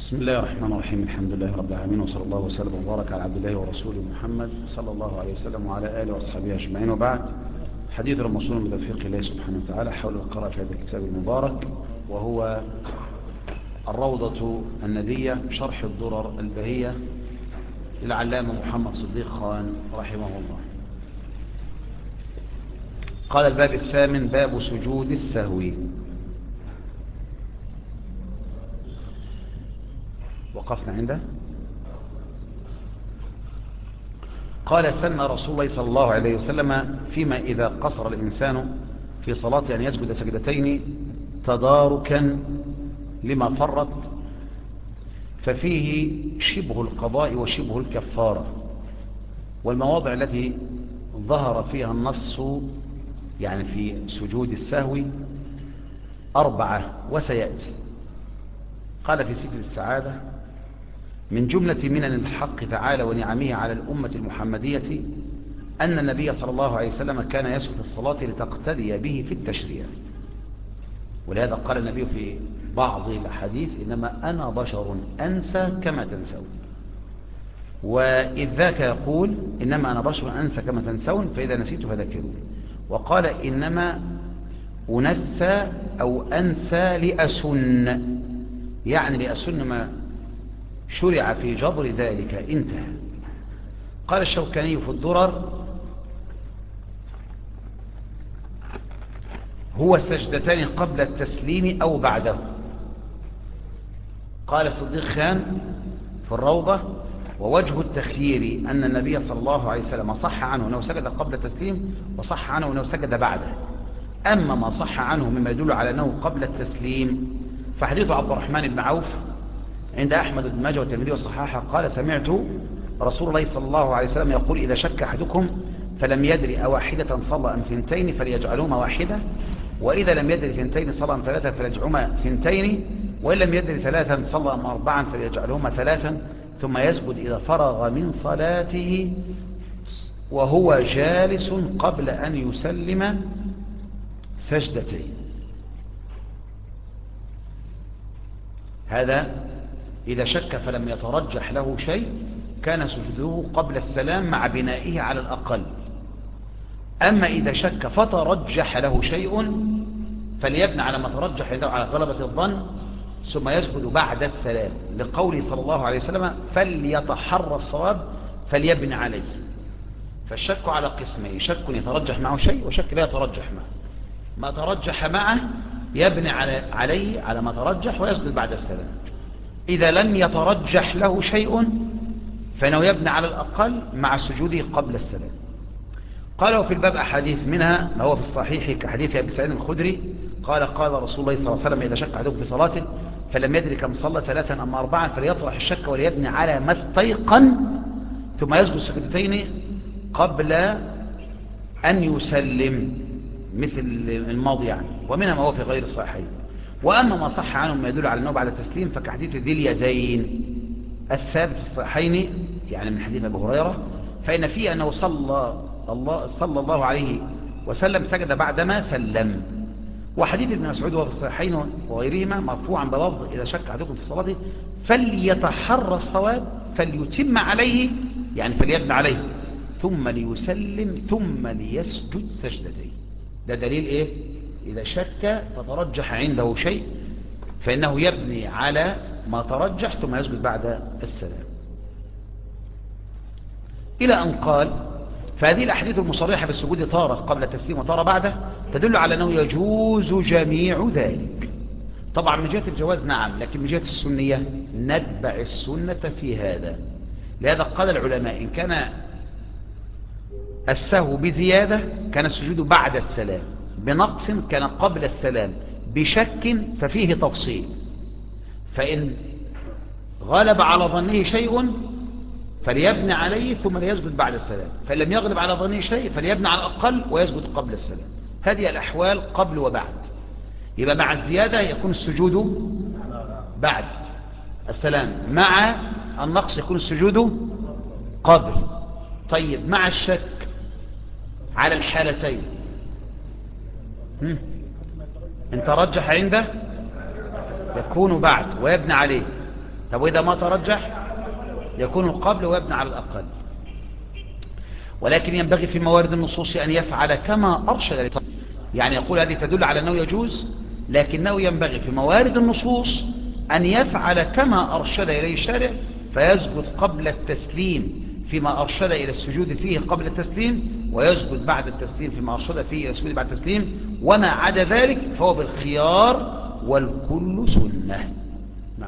بسم الله الرحمن الرحيم. الحمد لله رب العالمين، وصلى الله وسلم وبارك على عبد الله ورسوله محمد صلى الله عليه وسلم وعلى آله وأصحابه أجمعين، وبعد. حديث الموصول من توفيق الله سبحانه وتعالى حول القراءة في هذا الكتاب المبارك، وهو الروضة الندية شرح الدرر البهية للعلامة محمد صديق خان رحمه الله. قال الباب الثامن: باب سجود السهو. وقفنا عنده. قال: سن رسول الله صلى الله عليه وسلم فيما إذا قصر الإنسان في صلاة أن يسجد سجدتين تداركا لما فرط، ففيه شبه القضاء وشبه الكفارة. والمواضع التي ظهر فيها النص يعني في سجود السهو 4 وسيأتي. قال في سجد السعادة: من جملة منن الحق تعالى ونعمه على الأمة المحمدية أن النبي صلى الله عليه وسلم كان يسجد الصلاة لتقتدي به في التشريع. ولهذا قال النبي في بعض الحديث: إنما أنا بشر أنسى كما تنسون. وإذ ذاك يقول: إنما أنا بشر أنسى كما تنسون، فإذا نسيت فذكرون. وقال: إنما أنسى أو أنسى لأسن، يعني لأسن ما شرع في جبر ذلك، انتهى. قال الشوكاني في الدرر: هو سجدتان قبل التسليم أو بعده. قال الصديق خان في الروضة: ووجه التخيير أن النبي صلى الله عليه وسلم صح عنه أنه سجد قبل التسليم، وصح عنه أنه سجد بعده. أما ما صح عنه مما يدل على أنه قبل التسليم فحديث عبد الرحمن بن عوف عند أحمد بن ماجه والترمذي والصحاحة. قال: سمعت رسول الله صلى الله عليه وسلم يقول: إذا شك أحدكم فلم يدري أواحدة صلى أم ثنتين فليجعلهما واحدة، وإذا لم يدري ثنتين صلى أم ثلاثة فليجعلهما ثنتين، وإن لم يدري ثلاثا صلى أم 4 فليجعلهما ثلاثا، ثم يسجد إذا فرغ من صلاته وهو جالس قبل أن يسلم سجدتين. هذا إذا شك فلم يترجح له شيء كان سجوده قبل السلام مع بنائه على الأقل. أما إذا شك فترجح له شيء فليبنى على ما ترجح له على غلبة الظن، ثم يسجد بعد السلام، لقوله صلى الله عليه وسلم: فليتحرى الصواب فليبنى عليه. فالشك على قسمين: شك يترجح معه شيء، وشك لا يترجح معه. ما ترجح معه يبني عليه على ما ترجح ويسجد بعد السلام. إذا لم يترجح له شيء فإنه يبني على الأقل مع سجوده قبل السلام. قالوا في الباب أحاديث، منها ما هو في الصحيح كحديث أبي سعيد الخدري قال: قال رسول الله صلى الله عليه وسلم: إذا شك أحدكم في صلاته فلم يدري كم صلى 3 أم 4 فليطرح الشك وليبني على ما استيقن، ثم يسجد سجدتين قبل أن يسلم، مثل الماضي يعني. ومنها ما هو في غير الصحيحين. وأما ما صح عنه ما يدل على أنه بعد التسليم فكحديث ذي اليدين الثابت في الصحيحين، يعني من حديث أبي هريرة، فإن فيه أنه صلى الله عليه وسلم سجد بعدما سلم. وحديث ابن مسعود وفي الصحيحين وغيرهما مرفوعا بلفظ: إذا شك أحدكم في صلاته فليتحرى الصواب فليتم عليه، يعني فليبنى عليه، ثم ليسلم ثم ليسجد سجدتين. ده دليل إيه؟ إذا شك فترجح عنده شيء فإنه يبني على ما ترجح ثم يسجد بعد السلام. إلى أن قال: فهذه الأحاديث المصرحة بالسجود تارة قبل التسليم وتارة بعده تدل على أنه يجوز جميع ذلك. طبعا من جهة الجواز نعم، لكن من جهة السنية نتبع السنة في هذا. لهذا قال العلماء: إن كان السهو بزيادة كان السجود بعد السلام، بنقص كان قبل السلام، بشك ففيه تفصيل. فإن غلب على ظنه شيء فليبني عليه ثم ليسجد بعد السلام، فإن لم يغلب على ظنه شيء فليبني على الأقل ويسجد قبل السلام. هذه الأحوال قبل وبعد. يبقى مع الزيادة يكون السجود بعد السلام، مع النقص يكون السجود قبل. طيب مع الشك على الحالتين إن ترجح عنده يكون بعد ويبنى عليه، طب وإذا ما ترجح يكون القبل ويبنى على الأقل. ولكن ينبغي في موارد النصوص أن يفعل كما أرشد لطريق. يعني يقول هذه تدل على أنه يجوز، لكنه ينبغي في موارد النصوص أن يفعل كما أرشد إليه الشارع، فيسجد قبل التسليم فيما أرشد إلى السجود فيه قبل التسليم، ويسجد بعد التسليم فيما أرشد فيه إلى السجود بعد التسليم، وما عدا ذلك فهو بالخيار والكل سنة. نعم.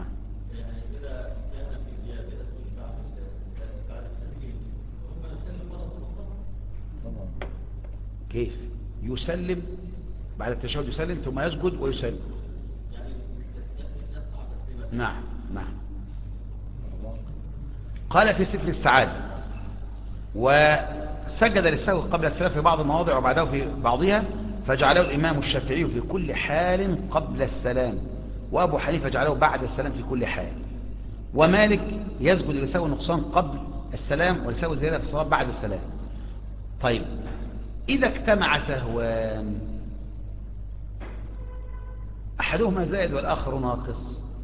كيف يسلم بعد التشهد؟ يسلم ثم يسجد ويسلم. نعم نعم. قال في سفر السعادة: وسجد للسهو قبل السلام في بعض المواضع وبعده في بعضها، فجعله الإمام الشافعي في كل حال قبل السلام، وأبو حنيفة جعله بعد السلام في كل حال، ومالك يسجد لسهو النقصان قبل السلام ولسهو الزيادة في الصلاة بعد السلام. طيب إذا اجتمع سهوان أحدهما زائد والآخر ناقص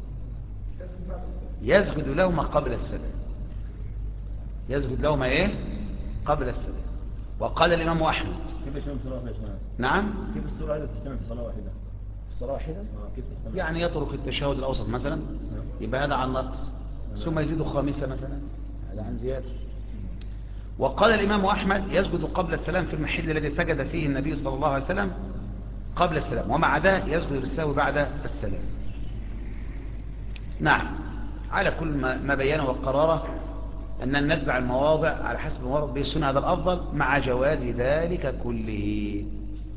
يسجد لهما قبل السلام. يسجد لهما إيه؟ قبل السلام. وقال الإمام أحمد: كيف يجتمع في صلاة واحدة؟ نعم، كيف السورة واحدة تجتمع في صلاة واحدة؟ صلاة واحدة كيف تجتمع؟ يعني يترك التشهد الأوسط مثلا، يبقى هذا عن نقص، ثم يزيد خامسة مثلا، هذا عن زيادة. وقال الإمام أحمد: يسجد قبل السلام في المحل الذي سجد فيه النبي صلى الله عليه وسلم قبل السلام، ومع ذلك يسجد للسهو بعد السلام. نعم، على كل ما بيانه وقراره أن نتبع المواضع على حسب المواضع به السنة، هذا الأفضل مع جواز ذلك كله.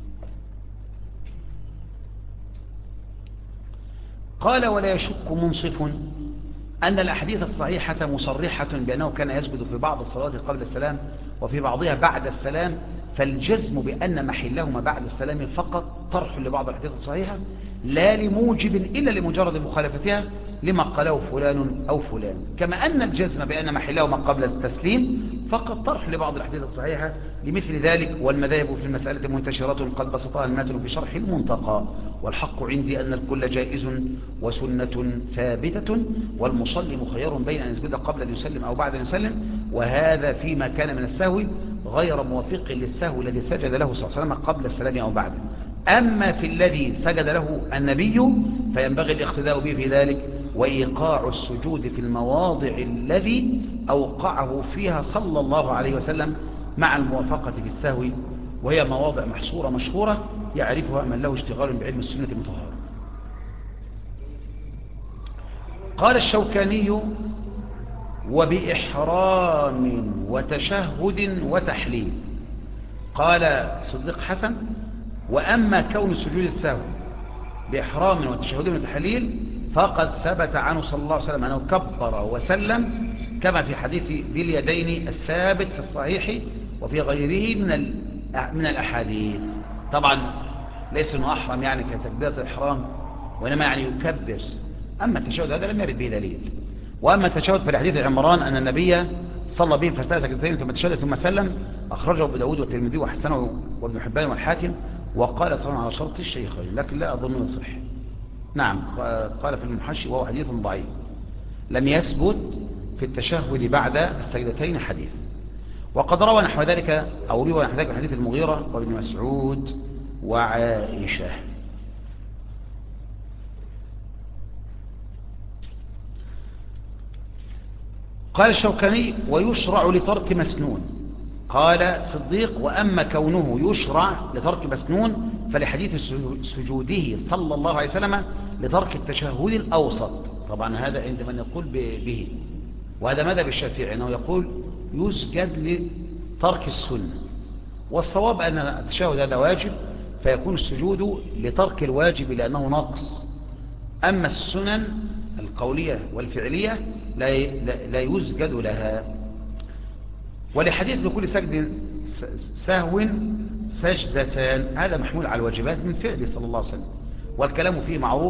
قال: ولا يشك منصف أن الأحاديث الصحيحة مصرحة بأنه كان يسجد في بعض الصلاة قبل السلام وفي بعضها بعد السلام، فالجزم بأن محلهما بعد السلام فقط طرح لبعض الأحاديث الصحيحة، لا لموجب إلا لمجرد مخالفتها لما قاله فلان أو فلان، كما أن الجزم بأن محلهما قبل التسليم فقط طرح لبعض الأحاديث الصحيحة لمثل ذلك. والمذاهب في المسألة منتشرة قد بسطها الماتن في شرح المنتقى، والحق عندي أن الكل جائز وسنة ثابتة، والمصلي مخير بين أن يسجد قبل أن يسلم أو بعد أن يسلم، وهذا فيما كان من السهو غير موافق للسهو الذي سجد له صلى الله عليه وسلم قبل السلام أو بعده. أما في الذي سجد له النبي فينبغي الاقتداء به في ذلك، وإيقاع السجود في المواضع الذي أوقعه فيها صلى الله عليه وسلم مع الموافقة في السهو، وهي مواضع محصورة مشهورة يعرفها من له اشتغال بعلم السنة المطهرة. قال الشوكاني: وبإحرام وتشهد وتحليل. قال صديق حسن: وأما كون سجود السهو بإحرام وتشهد وتحليل فقد ثبت عنه صلى الله عليه وسلم أنه كبر وسلم، كما في حديث ذي اليدين الثابت في الصحيح وفي غيره من الأحاديث. طبعا ليس أنه أحرم يعني كتكبيرة الإحرام، وإنما يعني يكبر. أما التشهد هذا لم يرد به دليل. وأما التشهد في الحديث عمران أن النبي صلى بهم فاستأذن سجدتين ثم تشهد ثم سلم، أخرجه أبو داود والترمذي وحسنه وابن حبان والحاكم، وقال صلى على شرط الشيخين، لكن لا أظنه يصح. نعم، قال في المحشي وهو حديث ضعيف، لم يثبت في التشهد بعد السجدتين حديث. وقد روى نحو ذلك أو روى نحو ذلك حديث المغيرة وابن مسعود وعائشة. قال الشوكاني: ويشرع لترك مسنون. قال صديق: وأما كونه يشرع لترك مسنون فلحديث سجوده صلى الله عليه وسلم لترك التشهد الأوسط. طبعا هذا عند من يقول به، وهذا مذهب الشافعي أنه يقول يسجد لترك السنة، والصواب أن التشهد هذا واجب فيكون السجود لترك الواجب لأنه نقص. أما السنن القولية والفعلية لا يسجد لها. ولحديث لكل سجد سهو سجدتان، هذا محمول على الواجبات من فعله صلى الله عليه وسلم، والكلام فيه معروف.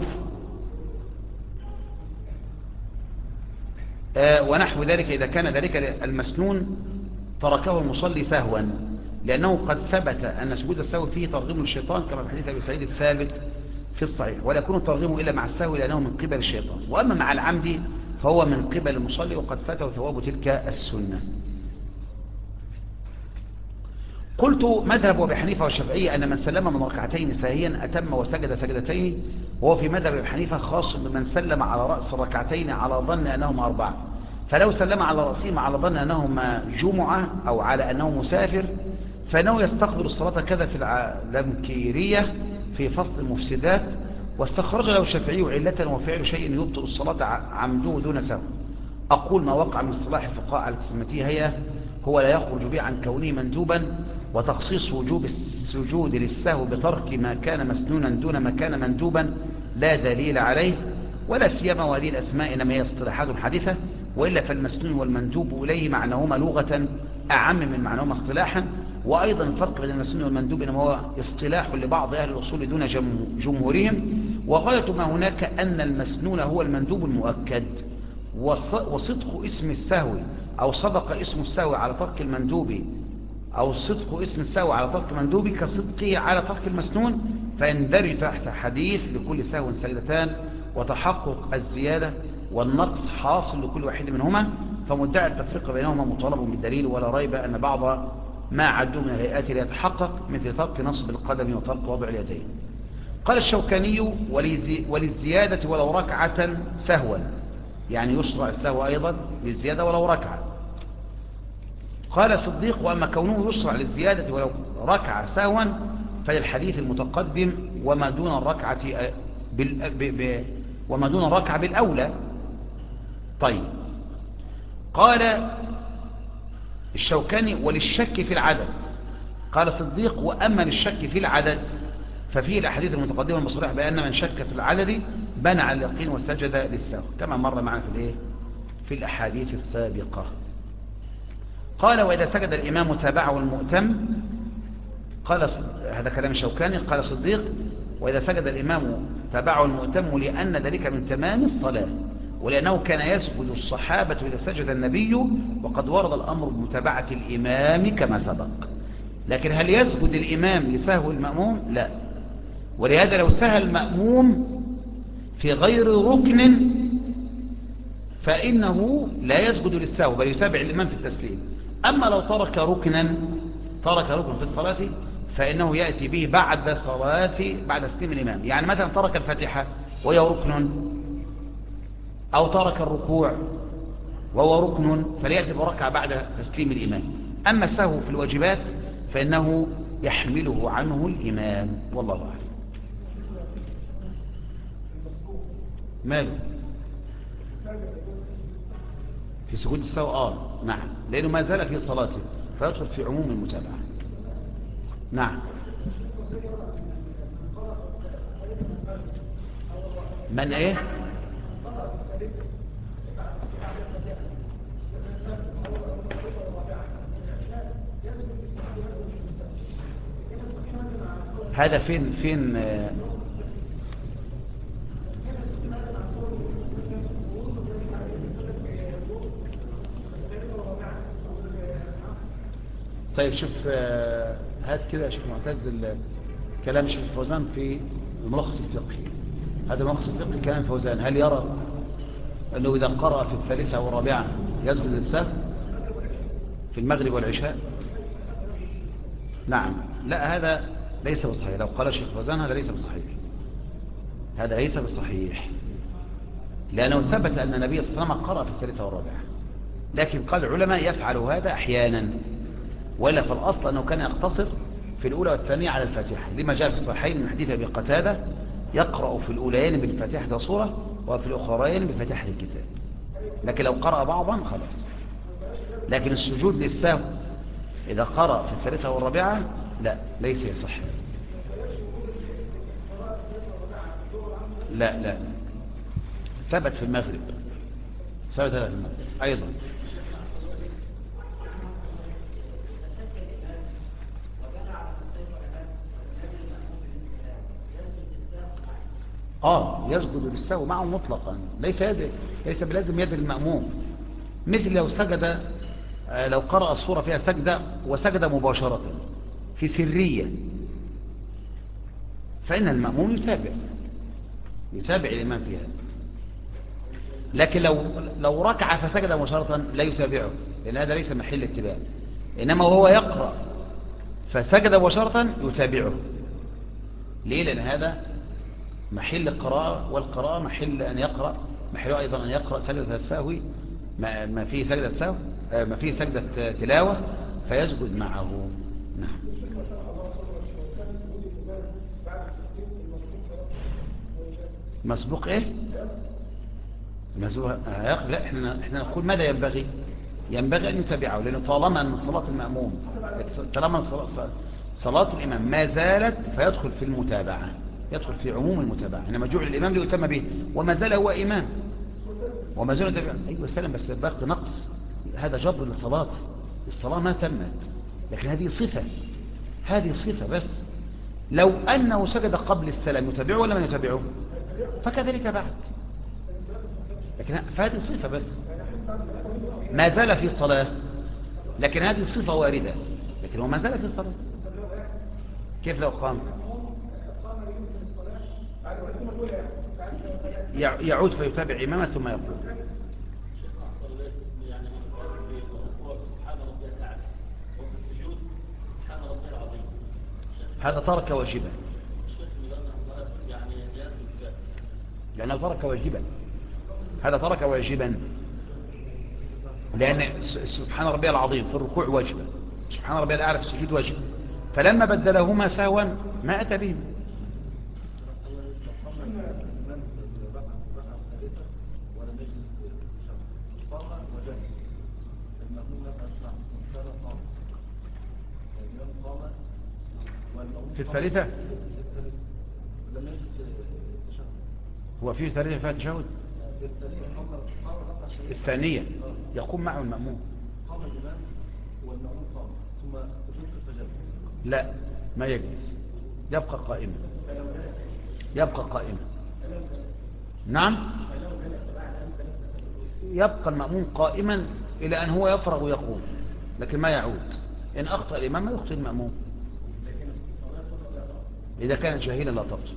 ونحو ذلك إذا كان ذلك المسنون تركه المصلي سهوا، لأنه قد ثبت أن سجود السهو فيه ترغيم للشيطان، كما في حديث أبي سعيد الثابت في الصحيح، ولا يكون الترغيم إلا مع السهو لأنه من قبل الشيطان. وأما مع العمد فهو من قبل المصلي وقد فاته ثواب تلك السنة. قلت مذهب أبي حنيفة والشافعية أن من سلم من ركعتين ساهيا أتم وسجد سجدتين، وهو في مذهب أبي حنيفة خاص بمن سلم على رأس الركعتين على ظن أنهما 4، فلو سلم على رأسهما على ظن أنهما جمعة أو على أنه مسافر فإنه يستقبل الصلاة كذا في العلمكيرية في فصل المفسدات. واستخرج له الشافعي علة وفعل شيء يبطل الصلاة عمده دون سهو. أقول ما وقع من اصطلاح الفقهاء على تسميته هي هو لا يخرج به عن كونه مندوبا، وتخصيص وجوب السجود للسهو بترك ما كان مسنونا دون ما كان مندوبا لا دليل عليه، ولا سيما وهذه الأسماء إنما هي اصطلاحات حادثة، وإلا فالمسنون والمندوب إليه معناهما لغة أعم من معناهما اصطلاحا. وأيضا الفرق بين المسنون والمندوب إنما هو اصطلاح لبعض أهل الأصول دون جمهورهم، وغاية ما هناك أن المسنون هو المندوب المؤكد، وصدق اسم السهو أو صدق اسم السهو على ترك المندوب أو صدق اسم السهو على ترك المندوب كصدقه على ترك المسنون، فيندرج تحت حديث لكل سهو سجدتان، وتحقق الزيادة والنقص حاصل لكل واحد منهما، فمدعي التفريق بينهما مطالب بالدليل، ولا ريب أن بعض ما عدوا من الهيئات لا يتحقق مثل ترك نصب القدم وترك وضع اليدين. قال الشوكاني وللزيادة ولو ركعة سهوا، يعني يشرع السهو أيضا للزيادة ولو ركعة. قال صديق وأما كونه يشرع للزيادة ولو ركعة سهوا فللحديث المتقدم وما دون الركعة وما دون الركعة بالأولى. طيب، قال الشوكاني وللشك في العدد. قال صديق وأما للشك في العدد ففيه الأحاديث المتقدمة المصريح بأن من شك في العدد بنى على اليقين وسجد للسهو، كما مر معنا في الأحاديث السابقة. قال وإذا سجد الإمام تابعه المؤتم. قال هذا كلام الشوكاني. قال صديق وإذا سجد الإمام تابعه المؤتم لأن ذلك من تمام الصلاة، ولأنه كان يسجد الصحابة إذا سجد النبي، وقد ورد الأمر بمتابعة الإمام كما سبق. لكن هل يسجد الإمام لسهو المأموم؟ لا. ولهذا لو سهى المأموم في غير ركن فإنه لا يسجد للسهو بل يتابع الإمام في التسليم. أما لو ترك ركن في الصلاة فإنه يأتي به بعد تسليم الإمام. يعني مثلا ترك الفاتحة وهي ركن، أو ترك الركوع وهو ركن، فليأتي بركعة بعد تسليم الإمام. أما السهو في الواجبات فإنه يحمله عنه الإمام، والله أعلم. ماله في سجود السهو؟ نعم، لأنه ما زال في صلاته فيدخل في عموم المتابعة. نعم. من ايه؟ هذا فين طيب شوف، هات كده يا شيخ معتز كلام الشيخ فوزان في الملخص الفقهي. هذا الملخص الفقهي كلام فوزان. هل يرى أنه إذا قرأ في الثالثة والرابعة يسجد للسهو في المغرب والعشاء؟ نعم. لا، هذا ليس بصحيح. لو قال الشيخ فوزان هذا ليس بصحيح، هذا ليس بصحيح، لأنه ثبت أن النبي صلى الله عليه وسلم قرأ في الثالثة والرابعة، لكن قال العلماء يفعل هذا أحيانا، ولا فالأصل أنه كان يقتصر في الأولى والثانية على الفاتحة، لما جاء في الصحيحين من حديث أبي قتادة يقرأ في الأوليين بالفاتحة صورة وفي الأخرين بفاتحة الكتاب. لكن لو قرأ بعضا خلاص. لكن السجود للسهو إذا قرأ في الثالثة والرابعة لا، ليس يصح. لا، ثبت في المغرب، ثبت في المغرب أيضا. يسجد للسهو معه مطلقا، ليس بلازم يد المأموم. مثل لو سجد، لو قرأ الصورة فيها سجدة وسجد مباشرة في سرية فإن المأموم يتابع الإمام فيها. لكن لو ركع فسجد مباشرة لا يتابعه، لأن هذا ليس محل اتباع. إنما وهو يقرأ فسجد مباشرة يتابعه. ليه؟ لأن هذا محل القراءة، والقراءة محل أن يقرأ، محل أيضا أن يقرأ سجدة السهو، ما فيه سجدة سهو، ما فيه سجدة تلاوة، فيسجد معه. نعم. مسبوق ايه؟ مسبوق. لا، احنا نقول ماذا ينبغي؟ ينبغي ان يتابعه، لانه طالما ان صلاة المأموم، طالما صلاة الامام ما زالت، فيدخل في المتابعة، يدخل في عموم المتابعة. انما جعل الامام ليتم به، وما زال هو امام وما زال يتابع. ايوه سلام، بس باقي نقص، هذا جبر للصلاة، الصلاة ما تمت، لكن هذه صفة، هذه صفة بس. لو انه سجد قبل السلام يتابعه ولا ما يتابعه؟ فكذلك بعد، لكن فهذه صفة بس، ما زال في الصلاة، لكن هذه صفة واردة، لكن هو ما زال في الصلاة. كيف لو قام؟ يعود فيتابع إمامه ثم يقول. هذا ترك واجبا، لأنه ترك واجبا، هذا ترك واجبا، لأن سبحان ربي العظيم في الركوع واجبا، سبحان ربي الأعلى في السجود واجبا، فلما بدلهما سهوا ما أتى بهم. في الثالثة هو في ثالثة فيها تشهد، الثانية يقوم معه المأموم. لا، ما يجلس، يبقى قائما، يبقى قائما. نعم، يبقى المأموم قائما إلى أن هو يفرغ ويقوم، لكن ما يعود. إن أخطأ الإمام ما يخطئ المأموم، إذا كان جاهلا لا تبطل.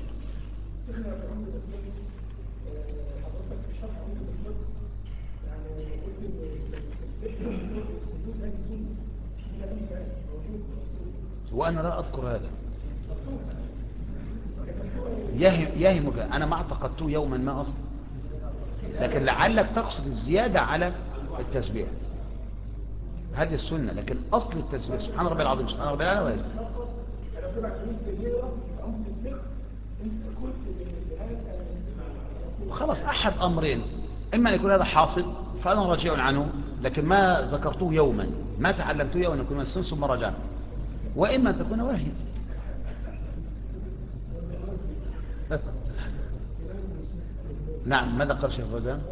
وأنا لا أذكر هذا، يهمك، أنا ما اعتقدته يوما ما أصلا، لكن لعلك تقصد الزيادة على التسبيح، هذه السنة، لكن أصل التسبيح سبحان ربي العظيم سبحان ربي الأعلى ويزيد. وخلاص أحد أمرين، إما أن يكون هذا حاصل فأنا راجع عنه، لكن ما ذكرته يوما، ما تعلمته يوما، يكون السن ثم رجع، وإما أن تكون واهيا. نعم، ماذا قال شيخ فوزان؟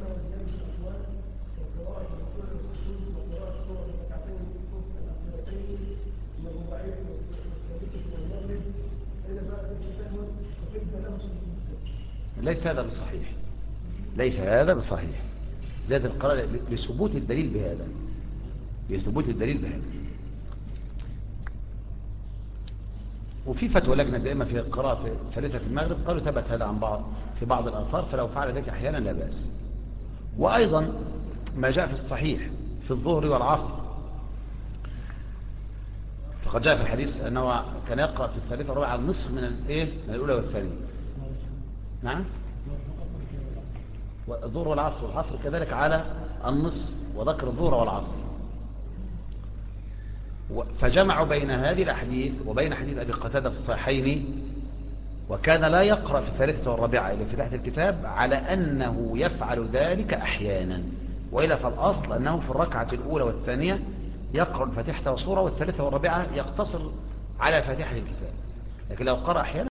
ليس هذا بصحيح، ليس هذا بصحيح، زاد القراءة لثبوت الدليل بهذا، لثبوت الدليل بهذا. وفي فتوى لجنة دائما في القراءة ثالثة في المغرب قالوا ثبت هذا عن بعض في بعض الآثار، فلو فعل ذلك أحيانا لا بأس. وأيضا ما جاء في الصحيح في الظهر والعصر، فقد جاء في الحديث أنه كان يقرأ في الثالثة والرابعة النصف من الأولى والثانية. نعم، والظهر والعصر، والعصر كذلك على النصف، وذكر الظهر والعصر، فجمعوا بين هذه الأحاديث وبين حديث أبي قتادة في الصحيحين، وكان لا يقرأ في الثالثة والرابعة إلى فتحة الكتاب، على أنه يفعل ذلك أحيانا، وإلا فالأصل أنه في الركعة الأولى والثانية يقرأ الفاتحة والسورة، والثالثة والرابعة يقتصر على فاتحة الكتاب، لكن لو قرأ أحيانا